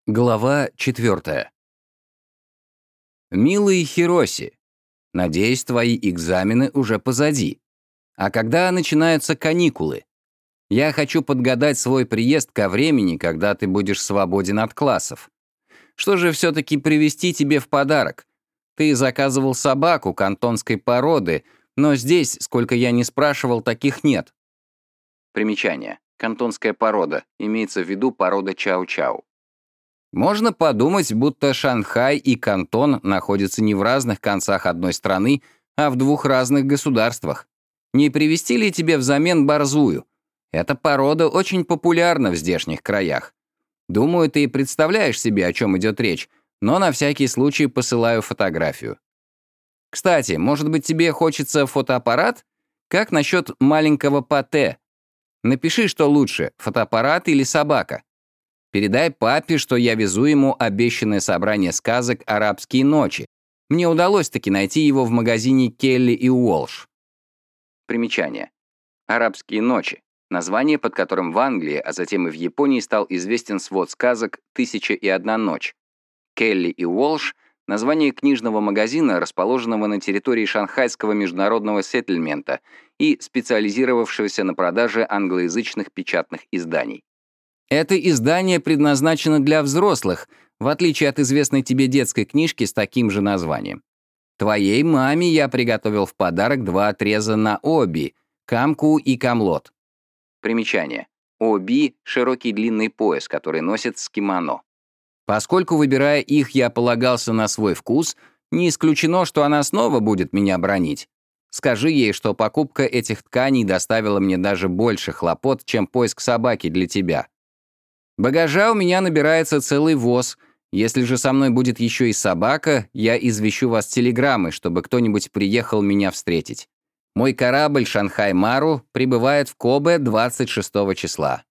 Глава 4. Милый Хироси, надеюсь, твои экзамены уже позади. А когда начинаются каникулы? Я хочу подгадать свой приезд ко времени, когда ты будешь свободен от классов. Что же все-таки привезти тебе в подарок? Ты заказывал собаку кантонской породы, но здесь, сколько я не спрашивал, таких нет. Примечание. Кантонская порода. Имеется в виду порода чау-чау. Можно подумать, будто Шанхай и Кантон находятся не в разных концах одной страны, а в двух разных государствах. Не привезти ли тебе взамен борзую? Эта порода очень популярна в здешних краях. Думаю, ты представляешь себе, о чем идет речь, но на всякий случай посылаю фотографию. Кстати, может быть, тебе хочется фотоаппарат? Как насчет маленького патэ? Напиши, что лучше, фотоаппарат или собака. Передай папе, что я везу ему обещанное собрание сказок «Арабские ночи». Мне удалось таки найти его в магазине Келли и Уолш. Примечание. «Арабские ночи» — название, под которым в Англии, а затем и в Японии стал известен свод сказок «Тысяча и одна ночь». Келли и Уолш — название книжного магазина, расположенного на территории Шанхайского международного сеттельмента и специализировавшегося на продаже англоязычных печатных изданий. Это издание предназначено для взрослых, в отличие от известной тебе детской книжки с таким же названием. Твоей маме я приготовил в подарок 2 отреза на оби, камку и камлот. Примечание. Оби — широкий длинный пояс, который носят с кимоно. Поскольку, выбирая их, я полагался на свой вкус, не исключено, что она снова будет меня бранить. Скажи ей, что покупка этих тканей доставила мне даже больше хлопот, чем поиск собаки для тебя. Багажа у меня набирается целый воз. Если же со мной будет еще и собака, я извещу вас телеграммой, чтобы кто-нибудь приехал меня встретить. Мой корабль «Шанхай-Мару» прибывает в Кобе 26 числа.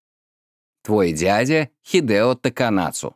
Твой дядя Хидео Таканацу.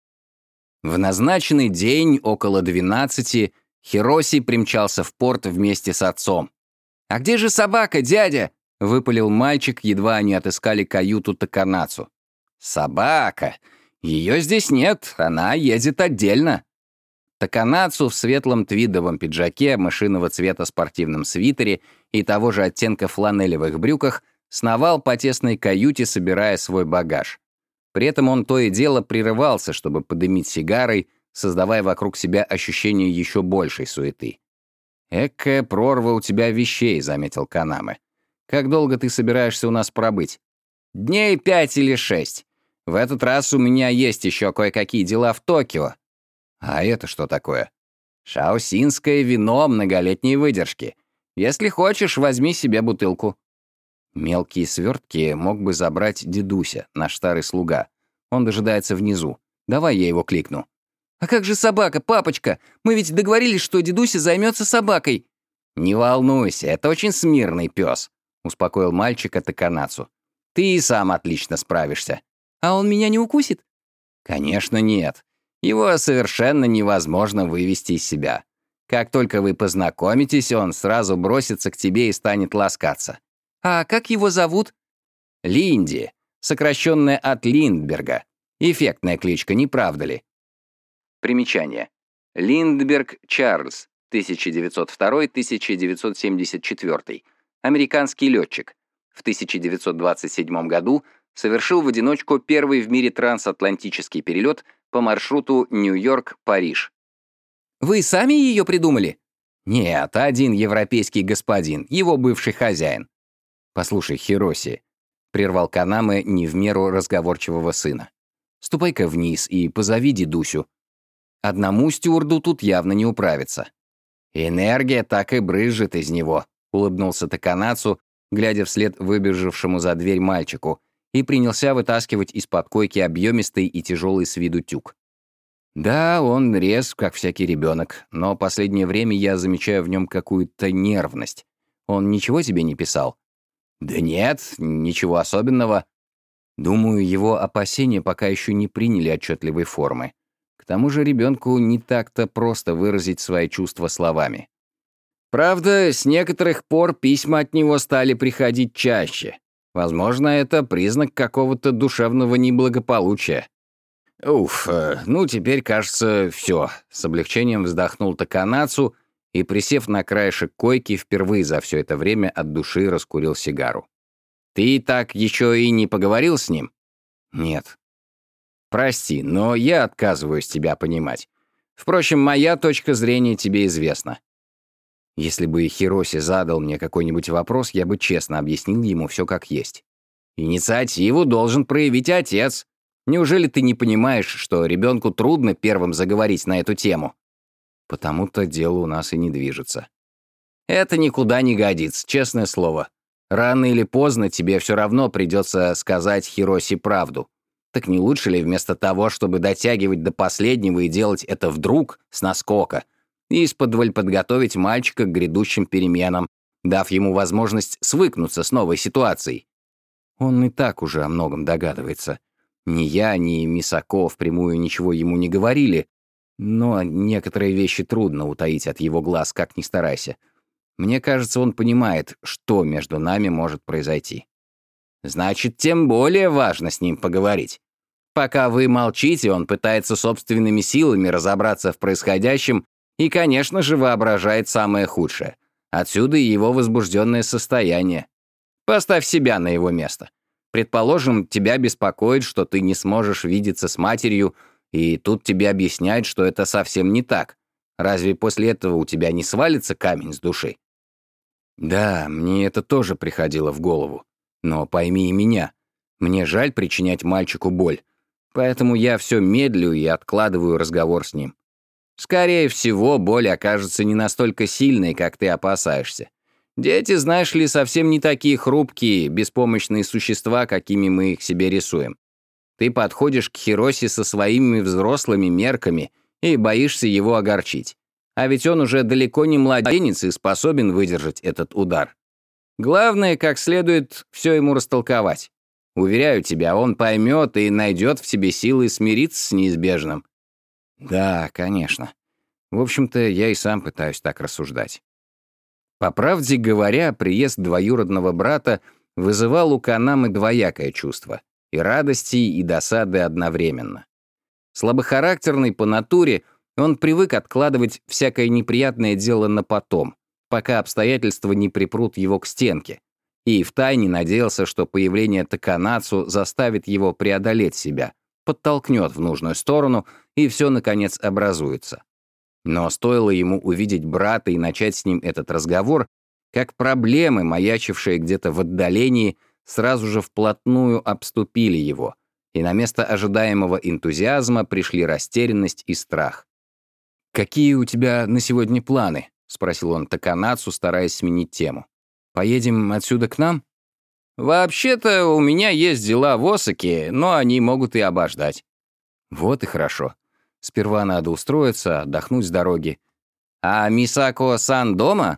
В назначенный день около 12 Хироси примчался в порт вместе с отцом. «А где же собака, дядя?» — выпалил мальчик, едва они отыскали каюту Таканацу. «Собака! Ее здесь нет, она едет отдельно». Таканацу в светлом твидовом пиджаке, мышиного цвета спортивном свитере и того же оттенка фланелевых брюках сновал по тесной каюте, собирая свой багаж. При этом он то и дело прерывался, чтобы подымить сигарой, создавая вокруг себя ощущение еще большей суеты. «Экая прорва у тебя вещей», — заметил Канаме. «Как долго ты собираешься у нас пробыть?» «Дней 5 или 6. В этот раз у меня есть еще кое-какие дела в Токио». «А это что такое?» «Шаосинское вино многолетней выдержки. Если хочешь, возьми себе бутылку». Мелкие свертки мог бы забрать дедуся, наш старый слуга. Он дожидается внизу. Давай я его кликну. «А как же собака, папочка? Мы ведь договорились, что дедуся займется собакой». «Не волнуйся, это очень смирный пес», — успокоил мальчика Таканацу. «Ты и сам отлично справишься». «А он меня не укусит?» «Конечно нет. Его совершенно невозможно вывести из себя. Как только вы познакомитесь, он сразу бросится к тебе и станет ласкаться». «А как его зовут?» «Линди, сокращенная от Линдберга. Эффектная кличка, не правда ли?» Примечание. Линдберг Чарльз, 1902-1974. Американский летчик. В 1927 году совершил в одиночку первый в мире трансатлантический перелет по маршруту Нью-Йорк-Париж. «Вы сами ее придумали?» «Нет, один европейский господин, его бывший хозяин». «Послушай, Хироси», — прервал Канаме не в меру разговорчивого сына. «Ступай-ка вниз и позови дедусю. Одному стюарду тут явно не управиться». «Энергия так и брызжет из него», — улыбнулся Таканацу, глядя вслед выбежавшему за дверь мальчику, и принялся вытаскивать из-под койки объемистый и тяжелый с виду тюк. «Да, он резв, как всякий ребенок, но последнее время я замечаю в нем какую-то нервность. Он ничего тебе не писал?» «Да нет, ничего особенного. Думаю, его опасения пока еще не приняли отчетливой формы. К тому же ребенку не так-то просто выразить свои чувства словами. Правда, с некоторых пор письма от него стали приходить чаще. Возможно, это признак какого-то душевного неблагополучия. Уф, ну теперь, кажется, все. С облегчением вздохнул Таканацу и, присев на краешек койки, впервые за все это время от души раскурил сигару. Ты так еще и не поговорил с ним? Нет. Прости, но я отказываюсь тебя понимать. Впрочем, моя точка зрения тебе известна. Если бы Хироси задал мне какой-нибудь вопрос, я бы честно объяснил ему все как есть. Инициативу должен проявить отец. Неужели ты не понимаешь, что ребенку трудно первым заговорить на эту тему? Потому-то дело у нас и не движется. Это никуда не годится, честное слово. Рано или поздно тебе все равно придется сказать Хироси правду. Так не лучше ли вместо того, чтобы дотягивать до последнего и делать это вдруг, с наскока, и исподволь подготовить мальчика к грядущим переменам, дав ему возможность свыкнуться с новой ситуацией? Он и так уже о многом догадывается. Ни я, ни Мисако впрямую ничего ему не говорили, но некоторые вещи трудно утаить от его глаз, как ни старайся. Мне кажется, он понимает, что между нами может произойти. Значит, тем более важно с ним поговорить. Пока вы молчите, он пытается собственными силами разобраться в происходящем и, конечно же, воображает самое худшее. Отсюда и его возбужденное состояние. Поставь себя на его место. Предположим, тебя беспокоит, что ты не сможешь видеться с матерью, и тут тебе объясняют, что это совсем не так. Разве после этого у тебя не свалится камень с души? Да, мне это тоже приходило в голову. Но пойми и меня. Мне жаль причинять мальчику боль, поэтому я все медлю и откладываю разговор с ним. Скорее всего, боль окажется не настолько сильной, как ты опасаешься. Дети, знаешь ли, совсем не такие хрупкие, беспомощные существа, какими мы их себе рисуем. Ты подходишь к Хироси со своими взрослыми мерками и боишься его огорчить. А ведь он уже далеко не младенец и способен выдержать этот удар. Главное, как следует все ему растолковать. Уверяю тебя, он поймет и найдет в себе силы смириться с неизбежным. Да, конечно. В общем-то, я и сам пытаюсь так рассуждать. По правде говоря, приезд двоюродного брата вызывал у Канамы двоякое чувство — и радости, и досады одновременно. Слабохарактерный по натуре, он привык откладывать всякое неприятное дело на потом, пока обстоятельства не припрут его к стенке, и втайне надеялся, что появление Таканацу заставит его преодолеть себя, подтолкнет в нужную сторону, и все, наконец, образуется. Но стоило ему увидеть брата и начать с ним этот разговор, как проблемы, маячившие где-то в отдалении, сразу же вплотную обступили его, и на место ожидаемого энтузиазма пришли растерянность и страх. «Какие у тебя на сегодня планы?» — спросил он Таканацу, стараясь сменить тему. «Поедем отсюда к нам?» «Вообще-то у меня есть дела в Осаке, но они могут и обождать». «Вот и хорошо. Сперва надо устроиться, отдохнуть с дороги». «А Мисако-сан дома?»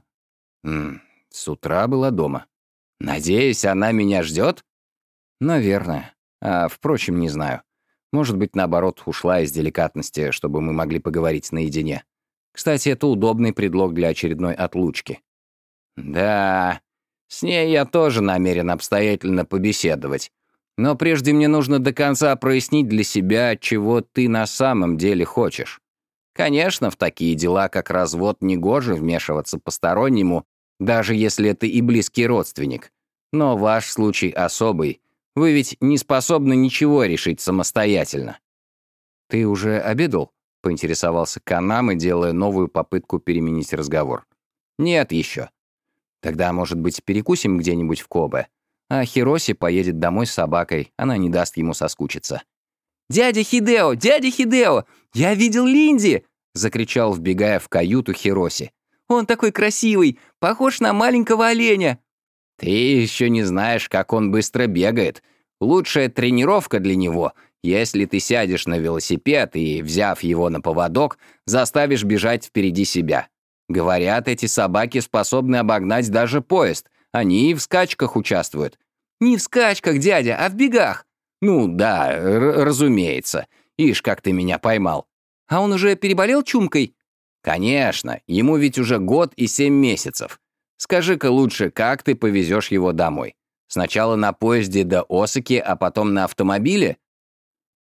«С утра была дома». «Надеюсь, она меня ждет?» «Наверное. А, впрочем, не знаю. Может быть, наоборот, ушла из деликатности, чтобы мы могли поговорить наедине. Кстати, это удобный предлог для очередной отлучки». «Да, с ней я тоже намерен обстоятельно побеседовать. Но прежде мне нужно до конца прояснить для себя, чего ты на самом деле хочешь. Конечно, в такие дела, как развод, негоже вмешиваться постороннему, даже если это и близкий родственник. Но ваш случай особый. Вы ведь не способны ничего решить самостоятельно». «Ты уже обедал?» — поинтересовался Канамы, делая новую попытку переменить разговор. «Нет еще». «Тогда, может быть, перекусим где-нибудь в Кобе? А Хироси поедет домой с собакой, она не даст ему соскучиться». «Дядя Хидео! Дядя Хидео! Я видел Линди!» — закричал, вбегая в каюту Хироси. «Он такой красивый, похож на маленького оленя». «Ты еще не знаешь, как он быстро бегает. Лучшая тренировка для него, если ты сядешь на велосипед и, взяв его на поводок, заставишь бежать впереди себя. Говорят, эти собаки способны обогнать даже поезд. Они и в скачках участвуют». «Не в скачках, дядя, а в бегах». «Ну да, разумеется. Ишь, как ты меня поймал». «А он уже переболел чумкой?» «Конечно, ему ведь уже 1 год и 7 месяцев. Скажи-ка лучше, как ты повезешь его домой? Сначала на поезде до Осаки, а потом на автомобиле?»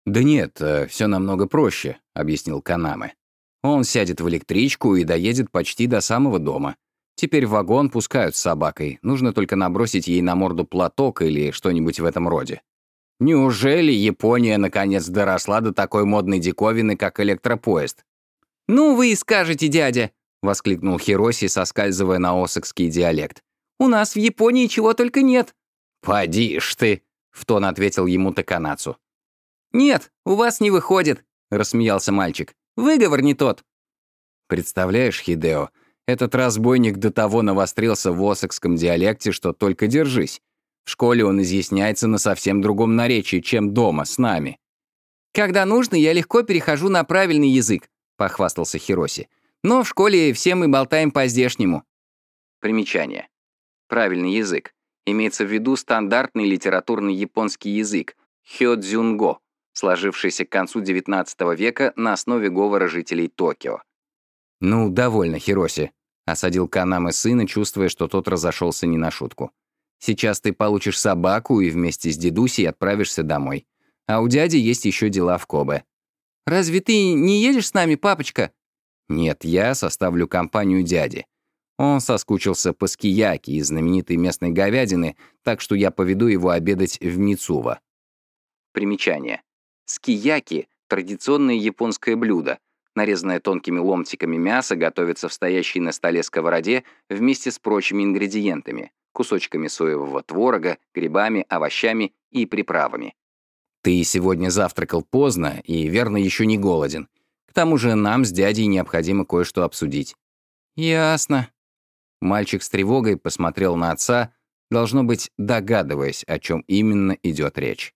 «Да нет, все намного проще», — объяснил Канаме. «Он сядет в электричку и доедет почти до самого дома. Теперь в вагон пускают с собакой, нужно только набросить ей на морду платок или что-нибудь в этом роде». «Неужели Япония наконец доросла до такой модной диковины, как электропоезд?» «Ну вы и скажете, дядя!» — воскликнул Хироси, соскальзывая на осакский диалект. «У нас в Японии чего только нет!» «Поди ж ты!» — в тон ответил ему Таканацу. «Нет, у вас не выходит», — рассмеялся мальчик. «Выговор не тот». «Представляешь, Хидео, этот разбойник до того навострился в осакском диалекте, что только держись. В школе он изъясняется на совсем другом наречии, чем дома, с нами». «Когда нужно, я легко перехожу на правильный язык», — похвастался Хироси. «Но в школе все мы болтаем по-здешнему». Примечание. Правильный язык. Имеется в виду стандартный литературный японский язык, хёдзюнго, сложившийся к концу XIX века на основе говора жителей Токио. «Ну, довольно, Хироси», — осадил Канаме сына, чувствуя, что тот разошелся не на шутку. «Сейчас ты получишь собаку и вместе с дедусей отправишься домой. А у дяди есть еще дела в Кобе». «Разве ты не едешь с нами, папочка?» «Нет, я составлю компанию дяди. Он соскучился по скияки из знаменитой местной говядины, так что я поведу его обедать в Мицува». Примечание. Скияки — традиционное японское блюдо. Нарезанное тонкими ломтиками мясо готовится в стоящей на столе сковороде вместе с прочими ингредиентами, кусочками соевого творога, грибами, овощами и приправами. Ты сегодня завтракал поздно и, верно, еще не голоден. К тому же нам с дядей необходимо кое-что обсудить. «Ясно». Мальчик с тревогой посмотрел на отца, должно быть, догадываясь, о чем именно идет речь.